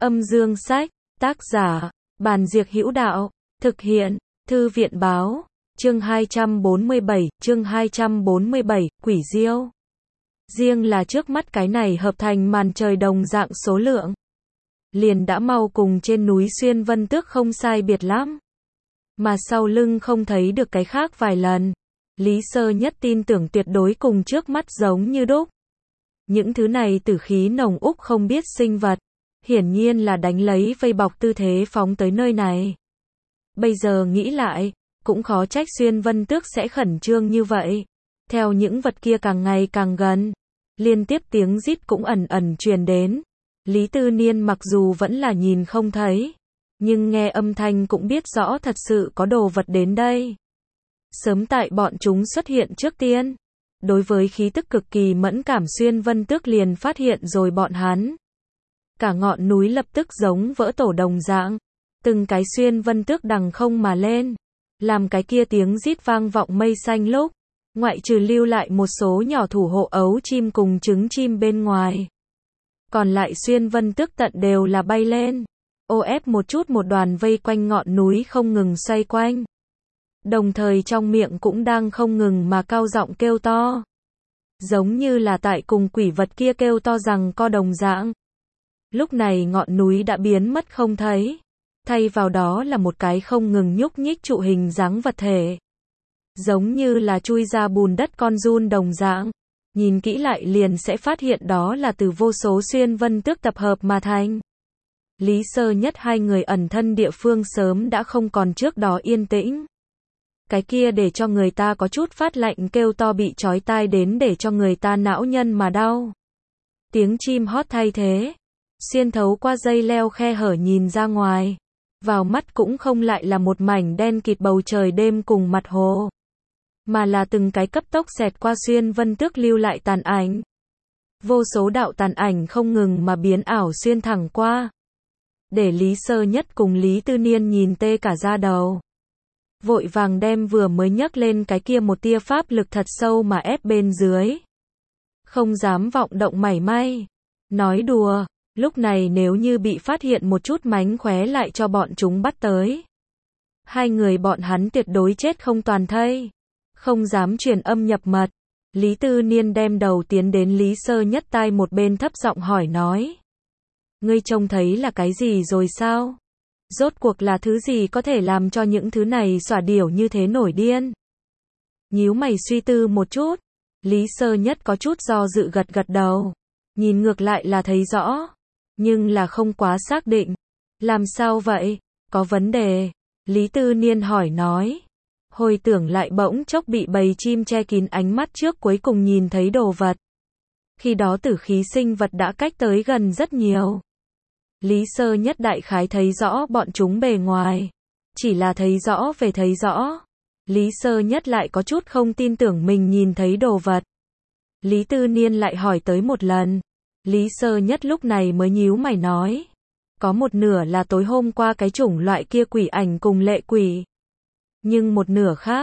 Âm dương sách, tác giả, Bàn Diệc Hữu Đạo, thực hiện, Thư viện báo, chương 247, Quỷ Diêu. Riêng là trước mắt cái này hợp thành màn trời đồng dạng số lượng. Liền đã mau cùng trên núi Xuyên Vân Tước không sai biệt lắm. Mà sau lưng không thấy được cái khác vài lần. Lý Sơ Nhất tin tưởng tuyệt đối cùng trước mắt giống như đúc. Những thứ này tử khí nồng úc không biết sinh vật. Hiển nhiên là đánh lấy vây bọc tư thế phóng tới nơi này. Bây giờ nghĩ lại, cũng khó trách Xuyên Vân Tước sẽ khẩn trương như vậy. Theo những vật kia càng ngày càng gần, liên tiếp tiếng rít cũng ẩn ẩn truyền đến. Lý Tư Niên mặc dù vẫn là nhìn không thấy, nhưng nghe âm thanh cũng biết rõ thật sự có đồ vật đến đây. Sớm tại bọn chúng xuất hiện trước tiên, đối với khí tức cực kỳ mẫn cảm Xuyên Vân Tước liền phát hiện rồi bọn hắn. Cả ngọn núi lập tức giống vỡ tổ đồng dạng, từng cái Xuyên Vân Tước đằng không mà lên, làm cái kia tiếng rít vang vọng mây xanh lúc, ngoại trừ lưu lại một số nhỏ thủ hộ ấu chim cùng trứng chim bên ngoài. Còn lại Xuyên Vân Tước tận đều là bay lên, ô ép một chút một đoàn vây quanh ngọn núi không ngừng xoay quanh. Đồng thời trong miệng cũng đang không ngừng mà cao giọng kêu to. Giống như là tại cùng quỷ vật kia kêu to rằng co đồng dạng. Lúc này ngọn núi đã biến mất không thấy. Thay vào đó là một cái không ngừng nhúc nhích trụ hình dáng vật thể. Giống như là chui ra bùn đất con giun đồng dạng. Nhìn kỹ lại liền sẽ phát hiện đó là từ vô số Xuyên Vân Tước tập hợp mà thành. Lý Sơ Nhất hai người ẩn thân địa phương sớm đã không còn trước đó yên tĩnh. Cái kia để cho người ta có chút phát lạnh kêu to bị chói tai đến để cho người ta não nhân mà đau. Tiếng chim hót thay thế, xuyên thấu qua dây leo khe hở nhìn ra ngoài. Vào mắt cũng không lại là một mảnh đen kịt bầu trời đêm cùng mặt hồ, mà là từng cái cấp tốc xẹt qua Xuyên Vân Tước lưu lại tàn ảnh. Vô số đạo tàn ảnh không ngừng mà biến ảo xuyên thẳng qua. Để Lý Sơ Nhất cùng Lý Tư Niên nhìn tê cả da đầu. Vội vàng đem vừa mới nhấc lên cái kia một tia pháp lực thật sâu mà ép bên dưới. Không dám vọng động mảy may. Nói đùa, lúc này nếu như bị phát hiện một chút mánh khóe lại cho bọn chúng bắt tới. Hai người bọn hắn tuyệt đối chết không toàn thây. Không dám truyền âm nhập mật. Lý Tư Niên đem đầu tiến đến Lý Sơ Nhất tai một bên thấp giọng hỏi nói. Ngươi trông thấy là cái gì rồi sao? Rốt cuộc là thứ gì có thể làm cho những thứ này xỏa điểu như thế nổi điên? Nhíu mày suy tư một chút, Lý Sơ Nhất có chút do dự gật gật đầu. Nhìn ngược lại là thấy rõ, nhưng là không quá xác định. Làm sao vậy? Có vấn đề? Lý Tư Niên hỏi nói. Hồi tưởng lại bỗng chốc bị bầy chim che kín ánh mắt trước cuối cùng nhìn thấy đồ vật. Khi đó tử khí sinh vật đã cách tới gần rất nhiều. Lý Sơ Nhất đại khái thấy rõ bọn chúng bề ngoài. Chỉ là thấy rõ về thấy rõ. Lý Sơ Nhất lại có chút không tin tưởng mình nhìn thấy đồ vật. Lý Tư Niên lại hỏi tới một lần. Lý Sơ Nhất lúc này mới nhíu mày nói. Có một nửa là tối hôm qua cái chủng loại kia quỷ ảnh cùng lệ quỷ. Nhưng một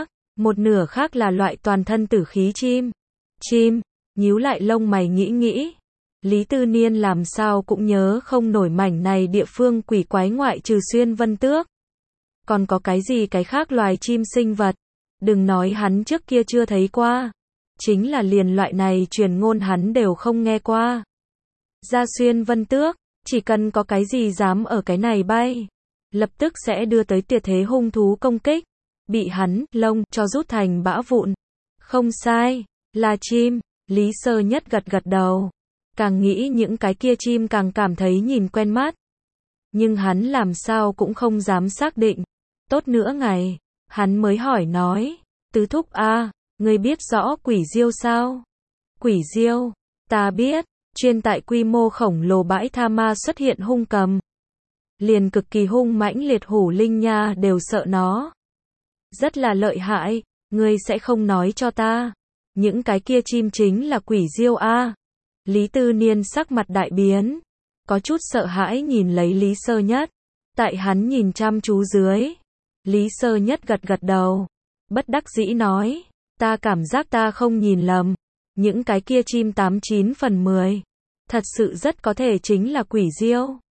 nửa khác là loại toàn thân tử khí chim. Chim, nhíu lại lông mày nghĩ. Lý Tư Niên làm sao cũng nhớ không nổi mảnh này địa phương quỷ quái ngoại trừ Xuyên Vân Tước. Còn có cái gì cái khác loài chim sinh vật. Đừng nói hắn trước kia chưa thấy qua. Chính là liền loại này truyền ngôn hắn đều không nghe qua. Ra Xuyên Vân Tước, chỉ cần có cái gì dám ở cái này bay, lập tức sẽ đưa tới tuyệt thế hung thú công kích. Bị hắn, lông, cho rút thành bã vụn. Không sai, là chim. Lý Sơ Nhất gật gật đầu. Càng nghĩ những cái kia chim càng cảm thấy nhìn quen mắt. Nhưng hắn làm sao cũng không dám xác định. Tốt nữa ngày, hắn mới hỏi nói. Tứ thúc a, ngươi biết rõ quỷ diêu sao? Quỷ diêu, ta biết, chuyên tại quy mô khổng lồ bãi tha ma xuất hiện hung cầm. Liền cực kỳ hung mãnh liệt hủ linh nha đều sợ nó. Rất là lợi hại, ngươi sẽ không nói cho ta. Những cái kia chim chính là quỷ diêu a. Lý Tư Niên sắc mặt đại biến, có chút sợ hãi nhìn lấy Lý Sơ Nhất. Tại hắn nhìn chăm chú dưới, Lý Sơ Nhất gật gật đầu, bất đắc dĩ nói, ta cảm giác ta không nhìn lầm, những cái kia chim 89 phần 10, thật sự rất có thể chính là quỷ diêu.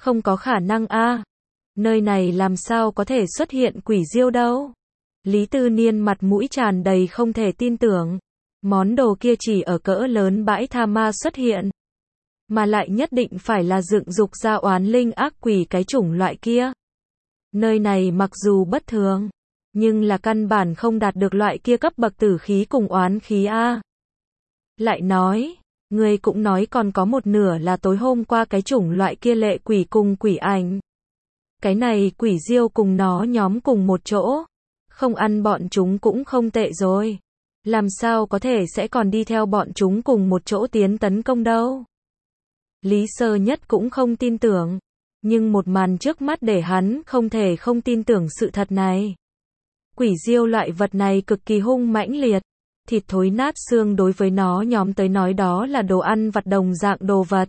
Không có khả năng a. Nơi này làm sao có thể xuất hiện quỷ diêu đâu. Lý Tư Niên mặt mũi tràn đầy không thể tin tưởng. Món đồ kia chỉ ở cỡ lớn bãi tha ma xuất hiện. Mà lại nhất định phải là dựng dục ra oán linh ác quỷ cái chủng loại kia. Nơi này mặc dù bất thường, nhưng là căn bản không đạt được loại kia cấp bậc tử khí cùng oán khí a. Lại nói, người cũng nói còn có một nửa là tối hôm qua cái chủng loại kia lệ quỷ cùng quỷ ảnh. Cái này quỷ diêu cùng nó nhóm cùng một chỗ, không ăn bọn chúng cũng không tệ rồi. Làm sao có thể sẽ còn đi theo bọn chúng cùng một chỗ tiến tấn công đâu. Lý Sơ Nhất cũng không tin tưởng, nhưng một màn trước mắt để hắn không thể không tin tưởng sự thật này. Quỷ diêu loại vật này cực kỳ hung mãnh liệt, thịt thối nát xương đối với nó nhóm tới nói đó là đồ ăn vặt đồng dạng đồ vật.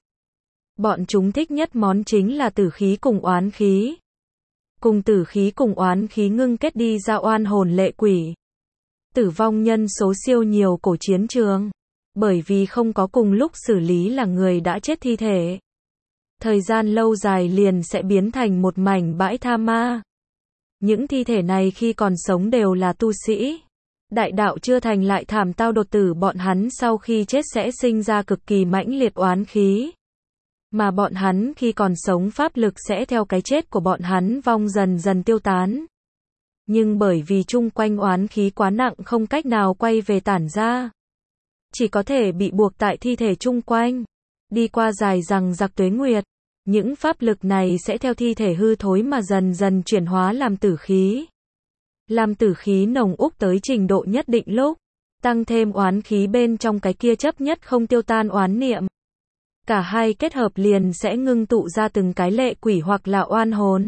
Bọn chúng thích nhất món chính là tử khí cùng oán khí. Cùng tử khí cùng oán khí ngưng kết đi ra oan hồn lệ quỷ. Tử vong nhân số siêu nhiều cổ chiến trường, bởi vì không có cùng lúc xử lý là người đã chết thi thể. Thời gian lâu dài liền sẽ biến thành một mảnh bãi tha ma. Những thi thể này khi còn sống đều là tu sĩ. Đại đạo chưa thành lại thảm tao đột tử, bọn hắn sau khi chết sẽ sinh ra cực kỳ mãnh liệt oán khí. Mà bọn hắn khi còn sống pháp lực sẽ theo cái chết của bọn hắn vong dần dần tiêu tán. Nhưng bởi vì chung quanh oán khí quá nặng không cách nào quay về tản ra. Chỉ có thể bị buộc tại thi thể chung quanh. Đi qua dài rằng giặc tuế nguyệt, những pháp lực này sẽ theo thi thể hư thối mà dần dần chuyển hóa làm tử khí. Làm tử khí nồng úc tới trình độ nhất định lúc, tăng thêm oán khí bên trong cái kia chấp nhất không tiêu tan oán niệm. Cả hai kết hợp liền sẽ ngưng tụ ra từng cái lệ quỷ hoặc là oan hồn.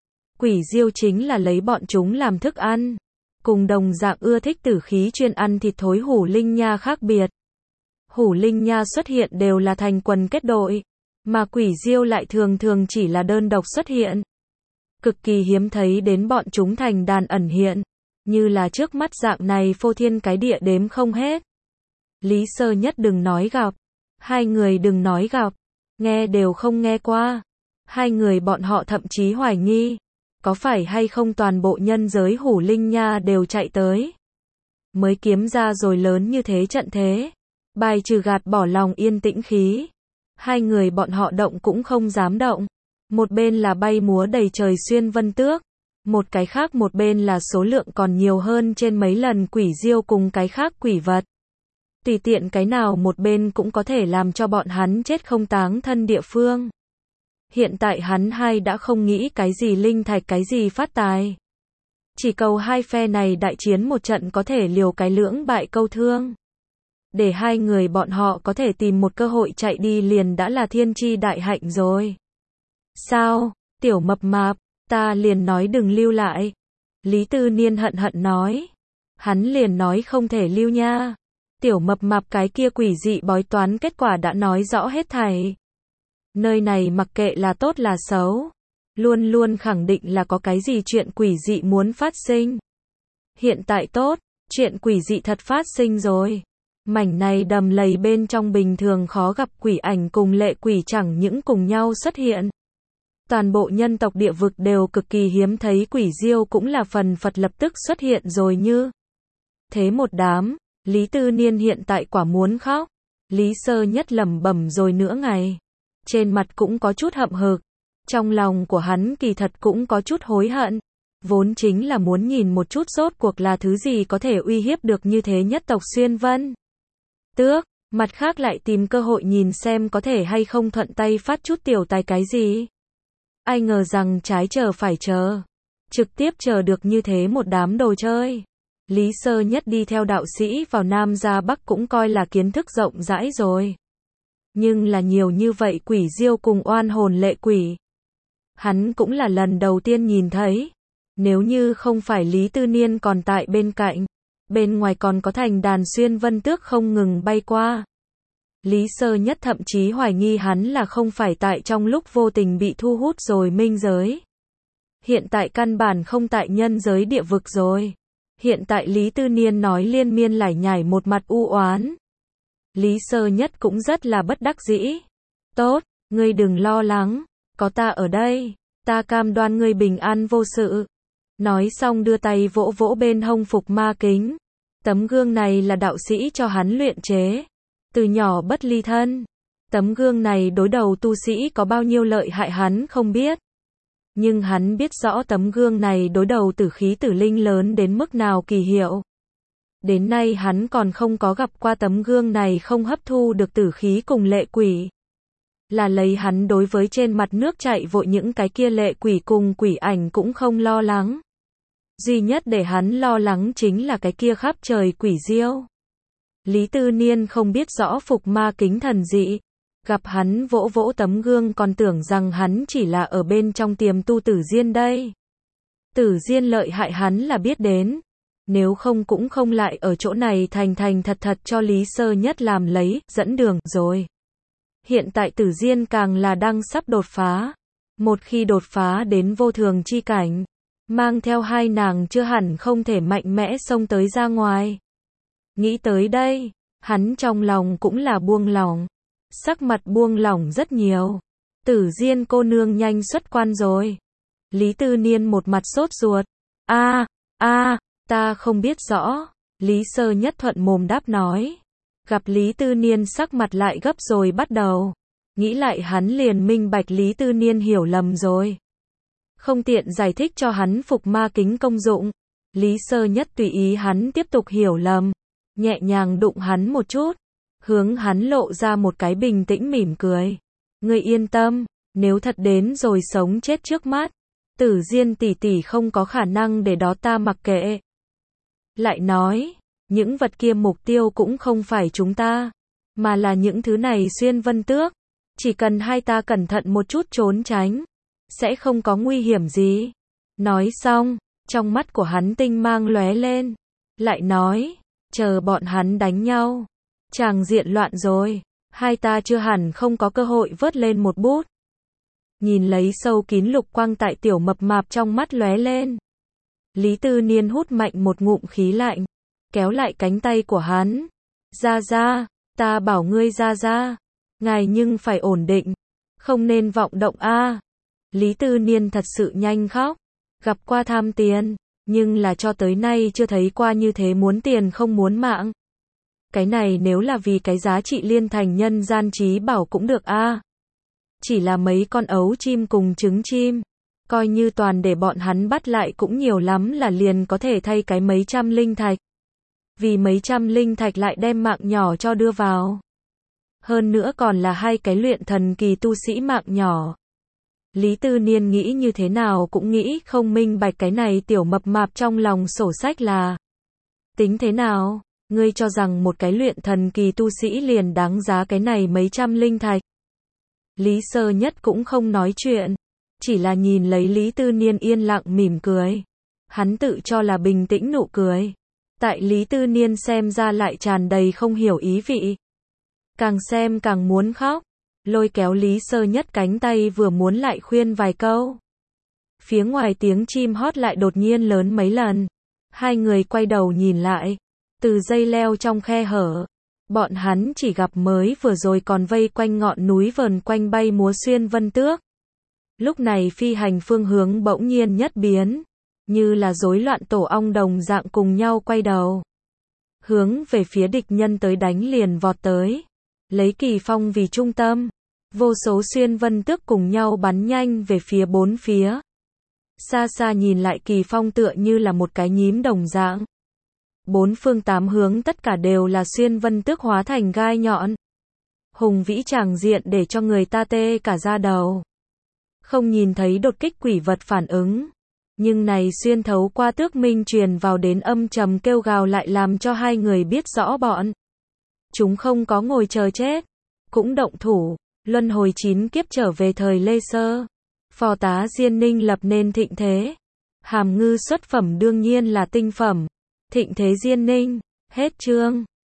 Quỷ diêu chính là lấy bọn chúng làm thức ăn. Cùng đồng dạng ưa thích tử khí chuyên ăn thịt thối hủ linh nha khác biệt. Hủ linh nha xuất hiện đều là thành quần kết đội, mà quỷ diêu lại thường thường chỉ là đơn độc xuất hiện. Cực kỳ hiếm thấy đến bọn chúng thành đàn ẩn hiện, như là trước mắt dạng này phô thiên cái địa đếm không hết. Lý Sơ Nhất đừng nói gặp, hai người đừng nói gặp, nghe đều không nghe qua. Hai người bọn họ thậm chí hoài nghi, có phải hay không toàn bộ nhân giới hủ linh nha đều chạy tới. Mới kiếm ra rồi lớn như thế trận thế, bài trừ gạt bỏ lòng yên tĩnh khí. Hai người bọn họ động cũng không dám động. Một bên là bay múa đầy trời xuyên vân tước, một cái khác một bên là số lượng còn nhiều hơn trên mấy lần quỷ diêu cùng cái khác quỷ vật. Tùy tiện cái nào một bên cũng có thể làm cho bọn hắn chết không táng thân địa phương. Hiện tại hắn hai đã không nghĩ cái gì linh thạch cái gì phát tài. Chỉ cầu hai phe này đại chiến một trận có thể liều cái lưỡng bại câu thương. Để hai người bọn họ có thể tìm một cơ hội chạy đi liền đã là thiên chi đại hạnh rồi. Sao, tiểu mập mạp, ta liền nói đừng lưu lại. Lý Tư Niên hận hận nói. Hắn liền nói không thể lưu nha. Tiểu mập mạp cái kia quỷ dị bói toán kết quả đã nói rõ hết thảy. Nơi này mặc kệ là tốt là xấu, luôn luôn khẳng định là có cái gì chuyện quỷ dị muốn phát sinh. Hiện tại tốt, chuyện quỷ dị thật phát sinh rồi. Mảnh này đầm lầy bên trong bình thường khó gặp quỷ ảnh cùng lệ quỷ chẳng những cùng nhau xuất hiện. Toàn bộ nhân tộc địa vực đều cực kỳ hiếm thấy quỷ diêu cũng là phần phật lập tức xuất hiện rồi như. Thế một đám, Lý Tư Niên hiện tại quả muốn khóc. Lý Sơ Nhất lẩm bẩm rồi nửa ngày. Trên mặt cũng có chút hậm hực. Trong lòng của hắn kỳ thật cũng có chút hối hận. Vốn chính là muốn nhìn một chút rốt cuộc là thứ gì có thể uy hiếp được như thế nhất tộc xuyên vân tước. Mặt khác lại tìm cơ hội nhìn xem có thể hay không thuận tay phát chút tiểu tài cái gì. Ai ngờ rằng trái chờ phải chờ. Trực tiếp chờ được như thế một đám đồ chơi. Lý Sơ Nhất đi theo đạo sĩ vào Nam ra Bắc cũng coi là kiến thức rộng rãi rồi. Nhưng là nhiều như vậy quỷ diêu cùng oan hồn lệ quỷ. Hắn cũng là lần đầu tiên nhìn thấy. Nếu như không phải Lý Tư Niên còn tại bên cạnh, bên ngoài còn có thành đàn xuyên vân tước không ngừng bay qua. Lý Sơ Nhất thậm chí hoài nghi hắn là không phải tại trong lúc vô tình bị thu hút rồi minh giới. Hiện tại căn bản không tại nhân giới địa vực rồi. Hiện tại Lý Tư Niên nói liên miên lải nhải một mặt u oán. Lý Sơ Nhất cũng rất là bất đắc dĩ. Tốt, ngươi đừng lo lắng. có ta ở đây, ta cam đoan ngươi bình an vô sự. Nói xong đưa tay vỗ vỗ bên hông Phục Ma kính. Tấm gương này là đạo sĩ cho hắn luyện chế. Từ nhỏ bất ly thân. Tấm gương này đối đầu tu sĩ có bao nhiêu lợi hại hắn không biết. Nhưng hắn biết rõ tấm gương này đối đầu tử khí tử linh lớn đến mức nào kỳ hiệu. Đến nay hắn còn không có gặp qua tấm gương này không hấp thu được tử khí cùng lệ quỷ. Là lấy hắn đối với trên mặt nước chạy vội những cái kia lệ quỷ cùng quỷ ảnh cũng không lo lắng. Duy nhất để hắn lo lắng chính là cái kia khắp trời quỷ diêu. Lý Tư Niên không biết rõ Phục Ma kính thần dị. Gặp hắn vỗ vỗ tấm gương còn tưởng rằng hắn chỉ là ở bên trong tiềm tu Tử Diên đây. Tử Diên lợi hại hắn là biết đến. Nếu không cũng không lại ở chỗ này thành thật cho Lý Sơ Nhất làm lấy, dẫn đường rồi. Hiện tại Tử Diên càng là đang sắp đột phá. Một khi đột phá đến vô thường chi cảnh, mang theo hai nàng chưa hẳn không thể mạnh mẽ xông tới ra ngoài. Nghĩ tới đây, hắn trong lòng cũng là buông lỏng. Sắc mặt buông lỏng rất nhiều. Tử Diên cô nương nhanh xuất quan rồi. Lý Tư Niên một mặt sốt ruột. Ta không biết rõ. Lý Sơ Nhất thuận mồm đáp nói. Gặp Lý Tư Niên sắc mặt lại gấp rồi bắt đầu. Nghĩ lại hắn liền minh bạch Lý Tư Niên hiểu lầm rồi. Không tiện giải thích cho hắn Phục Ma kính công dụng. Lý Sơ Nhất tùy ý hắn tiếp tục hiểu lầm. Nhẹ nhàng đụng hắn một chút. Hướng hắn lộ ra một cái bình tĩnh mỉm cười. Ngươi yên tâm, nếu thật đến rồi sống chết trước mắt, Tử Diên tỷ tỷ không có khả năng để đó ta mặc kệ. Lại nói, những vật kia mục tiêu cũng không phải chúng ta, mà là những thứ này Xuyên Vân Tước. Chỉ cần hai ta cẩn thận một chút trốn tránh, sẽ không có nguy hiểm gì. Nói xong, trong mắt của hắn tinh mang lóe lên. Lại nói, chờ bọn hắn đánh nhau. Tràng diện loạn rồi, hai ta chưa hẳn không có cơ hội vớt lên một bút. Nhìn lấy sâu kín lục quang tại tiểu mập mạp trong mắt lóe lên. Lý Tư Niên hút mạnh một ngụm khí lạnh, kéo lại cánh tay của hắn. Ra, ta bảo ngươi ra, ngài nhưng phải ổn định, không nên vọng động a. Lý Tư Niên thật sự nhanh khóc, gặp qua tham tiền, nhưng là cho tới nay chưa thấy qua như thế muốn tiền không muốn mạng. Cái này nếu là vì cái giá trị liên thành nhân gian trí bảo cũng được a. Chỉ là mấy con ấu chim cùng trứng chim, coi như toàn để bọn hắn bắt lại cũng nhiều lắm là liền có thể thay cái mấy trăm linh thạch. Vì mấy trăm linh thạch lại đem mạng nhỏ cho đưa vào. Hơn nữa còn là hai cái luyện thần kỳ tu sĩ mạng nhỏ. Lý Tư Niên nghĩ như thế nào cũng nghĩ không minh bạch cái này tiểu mập mạp trong lòng sổ sách là. Tính thế nào? Ngươi cho rằng một cái luyện thần kỳ tu sĩ liền đáng giá cái này mấy trăm linh thạch. Lý Sơ Nhất cũng không nói chuyện, chỉ là nhìn lấy Lý Tư Niên yên lặng mỉm cười. Hắn tự cho là bình tĩnh nụ cười. Tại Lý Tư Niên xem ra lại tràn đầy không hiểu ý vị. Càng xem càng muốn khóc, lôi kéo Lý Sơ Nhất cánh tay vừa muốn lại khuyên vài câu. Phía ngoài tiếng chim hót lại đột nhiên lớn mấy lần. Hai người quay đầu nhìn lại. Từ dây leo trong khe hở, bọn hắn chỉ gặp mới vừa rồi còn vây quanh ngọn núi vờn quanh bay múa Xuyên Vân Tước. Lúc này phi hành phương hướng bỗng nhiên nhất biến, như là rối loạn tổ ong đồng dạng cùng nhau quay đầu. Hướng về phía địch nhân tới đánh liền vọt tới, lấy Kỳ Phong vì trung tâm. Vô số Xuyên Vân Tước cùng nhau bắn nhanh về phía bốn phía. Xa xa nhìn lại Kỳ Phong tựa như là một cái nhím đồng dạng. Bốn phương tám hướng tất cả đều là Xuyên Vân Tước hóa thành gai nhọn. Hùng vĩ tràng diện để cho người ta tê cả da đầu. Không nhìn thấy đột kích quỷ vật phản ứng. Nhưng này xuyên thấu qua tước minh truyền vào đến âm trầm kêu gào lại làm cho hai người biết rõ bọn. Chúng không có ngồi chờ chết. Cũng động thủ. Luân hồi 9 kiếp trở về thời Lê Sơ. Phò tá Diên Ninh lập nên thịnh thế. Hàm ngư xuất phẩm đương nhiên là tinh phẩm. Thịnh thế Diên Ninh. Hết chương.